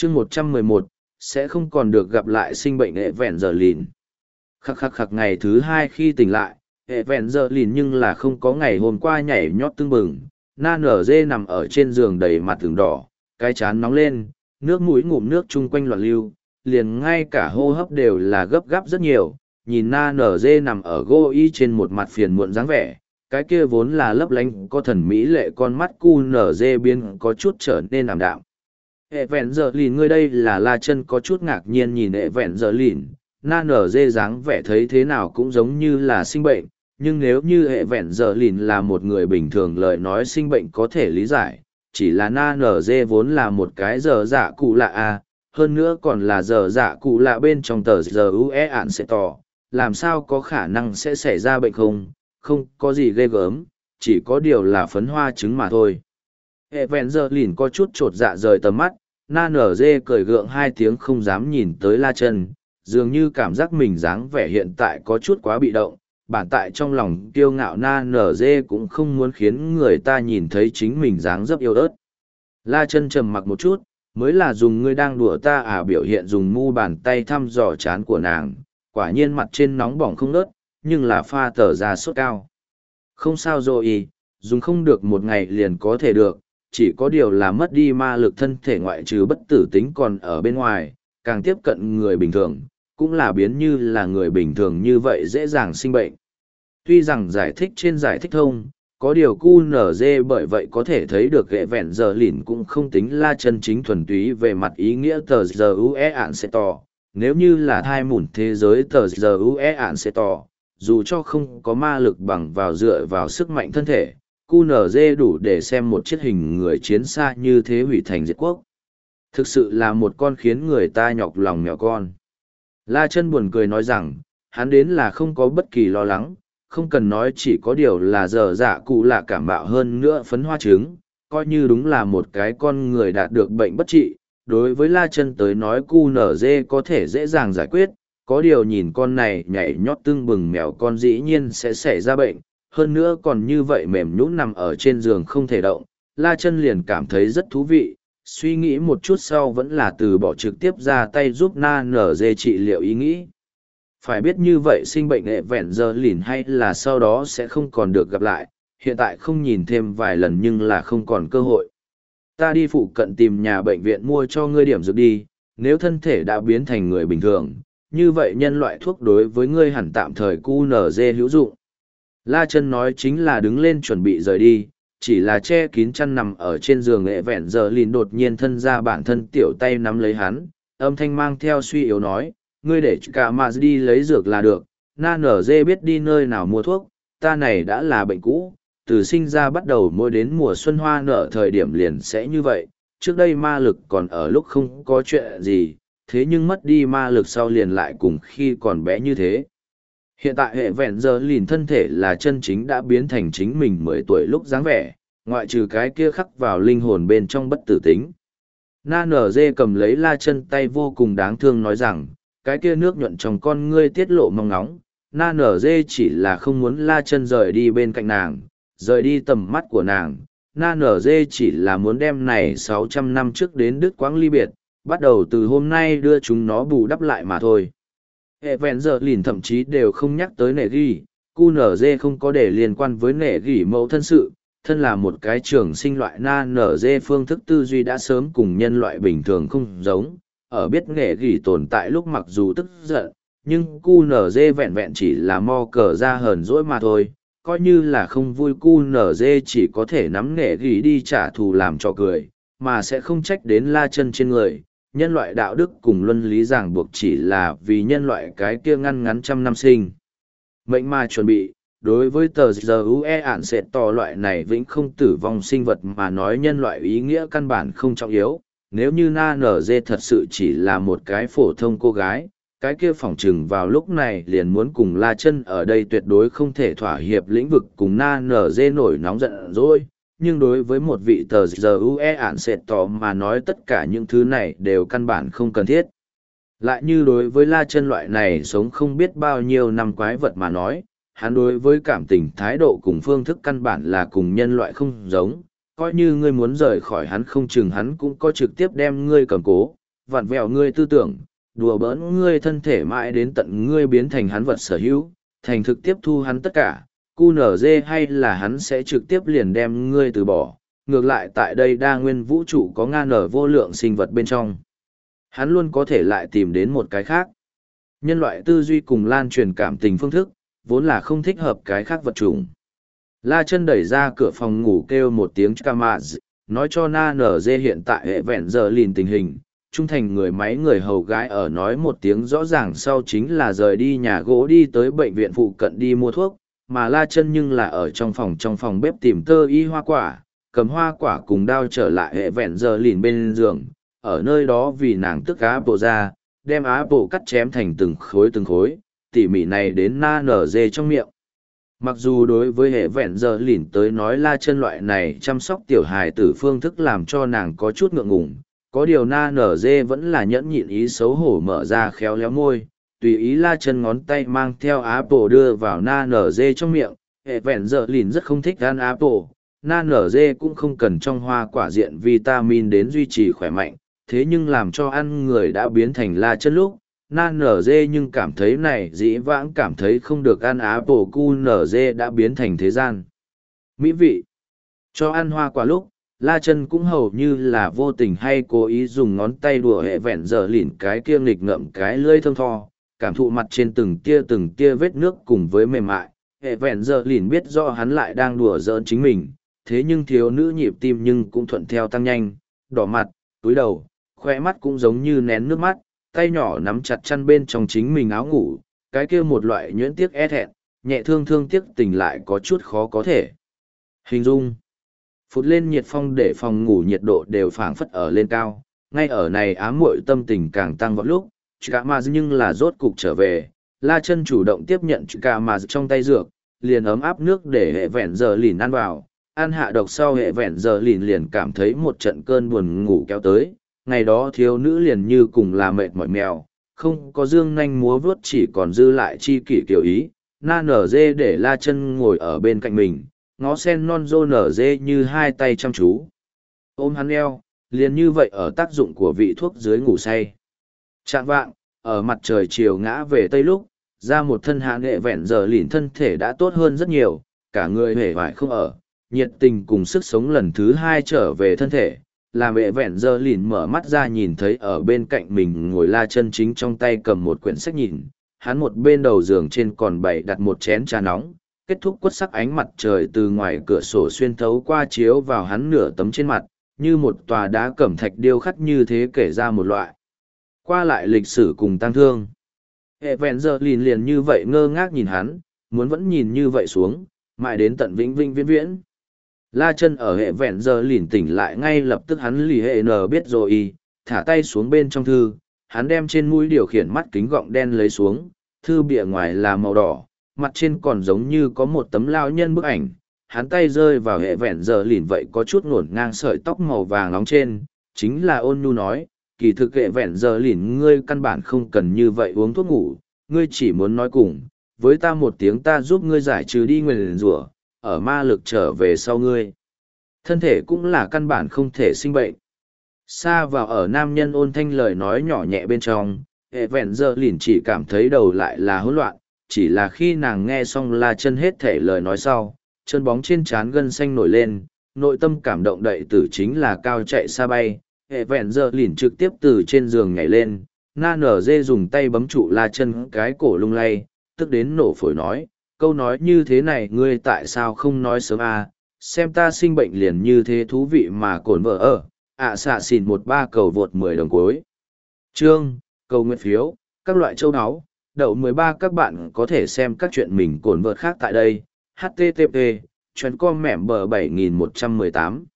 chương 111, sẽ không còn được gặp lại sinh bệnh hệ vẹn giờ lìn. Khắc khắc khắc ngày thứ hai khi tỉnh lại, hệ vẹn giờ lìn nhưng là không có ngày hôm qua nhảy nhót tưng bừng. Na nở dê nằm ở trên giường đầy mặt tường đỏ, cái chán nóng lên, nước mũi ngụm nước chung quanh loạn lưu, liền ngay cả hô hấp đều là gấp gáp rất nhiều. Nhìn na nở dê nằm ở gô y trên một mặt phiền muộn dáng vẻ, cái kia vốn là lấp lánh có thần mỹ lệ con mắt cu nở dê biến có chút trở nên ảm đạm. Hệ vẹn giờ lìn ngươi đây là La Chân có chút ngạc nhiên nhìn hệ vẹn giờ lìn, na nở dê dáng vẻ thấy thế nào cũng giống như là sinh bệnh, nhưng nếu như hệ vẹn giờ lìn là một người bình thường lời nói sinh bệnh có thể lý giải, chỉ là na nở dê vốn là một cái giờ dạ cụ lạ à, hơn nữa còn là giờ dạ cụ lạ bên trong tờ giờ ue ạn sẽ tỏ, làm sao có khả năng sẽ xảy ra bệnh không có gì ghê gớm, chỉ có điều là phấn hoa trứng mà thôi. Hệ vẹn giờ lìn có chút trột dạ rời tầm mắt, na nở dê cười gượng hai tiếng không dám nhìn tới La Chân, dường như cảm giác mình dáng vẻ hiện tại có chút quá bị động, bản tại trong lòng kiêu ngạo na nở dê cũng không muốn khiến người ta nhìn thấy chính mình dáng dấp yêu ớt. La Chân trầm mặc một chút, mới là dùng ngươi đang đùa ta à biểu hiện dùng mu bàn tay thăm dò trán của nàng, quả nhiên mặt trên nóng bỏng không nớt, nhưng là pha tờ ra sốt cao. Không sao rồi, dùng không được một ngày liền có thể được, chỉ có điều là mất đi ma lực thân thể ngoại trừ bất tử tính còn ở bên ngoài, càng tiếp cận người bình thường, cũng là biến như là người bình thường như vậy dễ dàng sinh bệnh. Tuy rằng giải thích trên giải thích thông, có điều QNZ bởi vậy có thể thấy được ghệ vẹn giờ lìn cũng không tính là chân chính thuần túy về mặt ý nghĩa tờ giờ ue ạn sẽ tỏ. Nếu như là thai mủn thế giới tờ giờ ue ạn sẽ tỏ, dù cho không có ma lực bằng vào dựa vào sức mạnh thân thể, QNZ đủ để xem một chiếc hình người chiến xa như thế hủy thành diệt quốc. Thực sự là một con khiến người ta nhọc lòng mèo con. La Chân buồn cười nói rằng, hắn đến là không có bất kỳ lo lắng, không cần nói chỉ có điều là giờ dạ cụ lạ cảm bạo hơn nữa phấn hoa trứng, coi như đúng là một cái con người đạt được bệnh bất trị. Đối với La Chân tới nói QNZ có thể dễ dàng giải quyết, có điều nhìn con này nhảy nhót tưng bừng mèo con dĩ nhiên sẽ xảy ra bệnh, hơn nữa còn như vậy mềm nhũn nằm ở trên giường không thể động, La Chân liền cảm thấy rất thú vị, suy nghĩ một chút sau vẫn là từ bỏ trực tiếp ra tay giúp na nở dê trị liệu ý nghĩ. Phải biết như vậy sinh bệnh hệ vẹn giờ lìn hay là sau đó sẽ không còn được gặp lại, hiện tại không nhìn thêm vài lần nhưng là không còn cơ hội. Ta đi phụ cận tìm nhà bệnh viện mua cho ngươi điểm dược đi, nếu thân thể đã biến thành người bình thường, như vậy nhân loại thuốc đối với ngươi hẳn tạm thời QNZ hữu dụng. La Chân nói chính là đứng lên chuẩn bị rời đi, chỉ là che kín chăn nằm ở trên giường hệ vẹn giờ lìn đột nhiên thân ra bản thân tiểu tay nắm lấy hắn, âm thanh mang theo suy yếu nói, ngươi để cả mà đi lấy dược là được, na nở dê biết đi nơi nào mua thuốc, ta này đã là bệnh cũ, từ sinh ra bắt đầu mỗi đến mùa xuân hoa nở thời điểm liền sẽ như vậy, trước đây ma lực còn ở lúc không có chuyện gì, thế nhưng mất đi ma lực sau liền lại cùng khi còn bé như thế. Hiện tại hệ vẹn giờ lìn thân thể là chân chính đã biến thành chính mình 10 tuổi lúc dáng vẻ, ngoại trừ cái kia khắc vào linh hồn bên trong bất tử tính. Na nở dê cầm lấy La Chân tay vô cùng đáng thương nói rằng, cái kia nước nhuận trong con ngươi tiết lộ mong nóng, na nở dê chỉ là không muốn La Chân rời đi bên cạnh nàng, rời đi tầm mắt của nàng, na nở dê chỉ là muốn đem này 600 năm trước đến đứt quãng ly biệt, bắt đầu từ hôm nay đưa chúng nó bù đắp lại mà thôi. Hệ vẹn giờ lìn thậm chí đều không nhắc tới nệ ghi, QNZ không có để liên quan với nệ ghi mẫu thân sự, thân là một cái trường sinh loại na nở dê phương thức tư duy đã sớm cùng nhân loại bình thường không giống, ở biết nệ ghi tồn tại lúc mặc dù tức giận, nhưng QNZ vẹn vẹn chỉ là mo cờ ra hờn dỗi mà thôi, coi như là không vui QNZ chỉ có thể nắm nệ ghi đi trả thù làm cho cười, mà sẽ không trách đến La Chân trên người. Nhân loại đạo đức cùng luân lý ràng buộc chỉ là vì nhân loại cái kia ngăn ngắn trăm năm sinh. Mệnh mà chuẩn bị, đối với tờ giờ ue ạn sẽ tỏ loại này vĩnh không tử vong sinh vật mà nói nhân loại ý nghĩa căn bản không trọng yếu. Nếu như na nở dê thật sự chỉ là một cái phổ thông cô gái, cái kia phỏng chừng vào lúc này liền muốn cùng La Chân ở đây tuyệt đối không thể thỏa hiệp lĩnh vực cùng na nở dê nổi nóng giận rồi. Nhưng đối với một vị tờ giờ ue ạn sệt tỏ mà nói tất cả những thứ này đều căn bản không cần thiết. Lại như đối với La Chân loại này sống không biết bao nhiêu năm quái vật mà nói, hắn đối với cảm tình thái độ cùng phương thức căn bản là cùng nhân loại không giống, coi như ngươi muốn rời khỏi hắn không chừng hắn cũng có trực tiếp đem ngươi cầm cố, vặn vẹo ngươi tư tưởng, đùa bỡn ngươi thân thể mãi đến tận ngươi biến thành hắn vật sở hữu, thành thực tiếp thu hắn tất cả, QNZ hay là hắn sẽ trực tiếp liền đem ngươi từ bỏ. Ngược lại tại đây đa nguyên vũ trụ có ngàn nở vô lượng sinh vật bên trong. Hắn luôn có thể lại tìm đến một cái khác. Nhân loại tư duy cùng lan truyền cảm tình phương thức, vốn là không thích hợp cái khác vật chủng. La Chân đẩy ra cửa phòng ngủ kêu một tiếng Kamaz, nói cho Na Nở Dê hiện tại hệ vẹn giờ lìn tình hình. Trung thành người máy người hầu gái ở nói một tiếng rõ ràng sau chính là rời đi nhà gỗ đi tới bệnh viện phụ cận đi mua thuốc, mà La Chân nhưng là ở trong phòng bếp tìm tơ y hoa quả, cầm hoa quả cùng đao trở lại hệ vẹn giờ lìn bên giường, ở nơi đó vì nàng tức á bộ ra, đem á bộ cắt chém thành từng khối, tỉ mỉ này đến Na Nở Dê trong miệng. Mặc dù đối với hệ vẹn giờ lìn tới nói La Chân loại này chăm sóc tiểu hài tử phương thức làm cho nàng có chút ngượng ngùng, có điều Na Nở Dê vẫn là nhẫn nhịn ý xấu hổ mở ra khéo léo môi, tùy ý La Chân ngón tay mang theo Apple đưa vào Na Nở Dê trong miệng. Hệ vẹn giờ lìn rất không thích ăn Apple, Na Nở Dê cũng không cần trong hoa quả diện vitamin đến duy trì khỏe mạnh, thế nhưng làm cho ăn người đã biến thành La Chân lúc. Na Nở Dê nhưng cảm thấy này dĩ vãng cảm thấy không được ăn Apple QNZ đã biến thành thế gian mỹ vị. Cho ăn hoa quả lúc, La Chân cũng hầu như là vô tình hay cố ý dùng ngón tay đùa hệ vẹn giờ lìn cái kia nghịch ngợm cái lưỡi thơm tho, cảm thụ mặt trên từng tia vết nước cùng với mềm mại. Hệ vẹn giờ lìn biết rõ hắn lại đang đùa giỡn chính mình, thế nhưng thiếu nữ nhịp tim nhưng cũng thuận theo tăng nhanh, đỏ mặt, túi đầu, khoe mắt cũng giống như nén nước mắt, tay nhỏ nắm chặt chăn bên trong chính mình áo ngủ, cái kia một loại nhuyễn tiếc e thẹn, nhẹ thương tiếc tình lại có chút khó có thể hình dung. Phụt lên nhiệt phong để phòng ngủ nhiệt độ đều phảng phất ở lên cao, ngay ở này ám muội tâm tình càng tăng vọt lúc, cả mà nhưng là rốt cục trở về. La Chân chủ động tiếp nhận cả mà trong tay dược, liền ấm áp nước để hệ vẹn giờ lìn ăn vào, ăn hạ độc sau hệ vẹn giờ lìn liền cảm thấy một trận cơn buồn ngủ kéo tới. Ngày đó thiếu nữ liền như cùng là mệt mỏi mèo, không có dương nanh múa vuốt chỉ còn dư lại chi kỷ kiểu ý. Na Nở Dê để La Chân ngồi ở bên cạnh mình, ngó sen non rô nở dê như hai tay chăm chú ôm hắn eo, liền như vậy ở tác dụng của vị thuốc dưới ngủ say. Chạng vạng, ở mặt trời chiều ngã về tây lúc, ra một thân hạ nghệ vẹn giờ lìn thân thể đã tốt hơn rất nhiều, cả người hề vải không ở, nhiệt tình cùng sức sống lần thứ hai trở về thân thể, làm hệ vẹn giờ lìn mở mắt ra nhìn thấy ở bên cạnh mình ngồi La Chân chính trong tay cầm một quyển sách nhìn, hắn một bên đầu giường trên còn bày đặt một chén trà nóng. Kết thúc quất sắc ánh mặt trời từ ngoài cửa sổ xuyên thấu qua chiếu vào hắn nửa tấm trên mặt, như một tòa đá cẩm thạch điêu khắc như thế kể ra một loại qua lại lịch sử cùng tang thương. Hệ vẹn giờ liền như vậy ngơ ngác nhìn hắn, muốn vẫn nhìn như vậy xuống, mãi đến tận vĩnh vĩnh viễn viễn. La Chân ở hệ vẹn giờ tỉnh lại ngay lập tức hắn lì hệ n biết rồi, thả tay xuống bên trong thư, hắn đem trên mũi điều khiển mắt kính gọng đen lấy xuống, thư bìa ngoài là màu đỏ, mặt trên còn giống như có một tấm lao nhân bức ảnh, hắn tay rơi vào hệ vẹn giờ vậy có chút ngổn ngang sợi tóc màu vàng nóng trên, chính là ôn nhu nói, kỳ thực hệ vẹn giờ ngươi căn bản không cần như vậy uống thuốc ngủ, ngươi chỉ muốn nói cùng, với ta một tiếng ta giúp ngươi giải trừ đi nguyền rủa, ở ma lực trở về sau ngươi. Thân thể cũng là căn bản không thể sinh bệnh. Xa vào ở nam nhân ôn thanh lời nói nhỏ nhẹ bên trong, hệ vẹn giờ chỉ cảm thấy đầu lại là hỗn loạn, chỉ là khi nàng nghe xong La Chân hết thể lời nói sau, chân bóng trên trán gân xanh nổi lên, nội tâm cảm động đậy tử chính là cao chạy xa bay, hệ vẹn giờ trực tiếp từ trên giường nhảy lên, Na Nở Dê dùng tay bấm trụ La Chân cái cổ lung lay, tức đến nổ phổi nói, câu nói như thế này ngươi tại sao không nói sớm à, xem ta sinh bệnh liền như thế thú vị mà cồn vợ ở, xạ xỉn 13 cầu vượt 10 đồng cuối. Chương, cầu nguyện phiếu, các loại châu áo. Đậu 13 các bạn có thể xem các chuyện mình cồn vợt khác tại đây. http chuyện com mẻm bờ 7118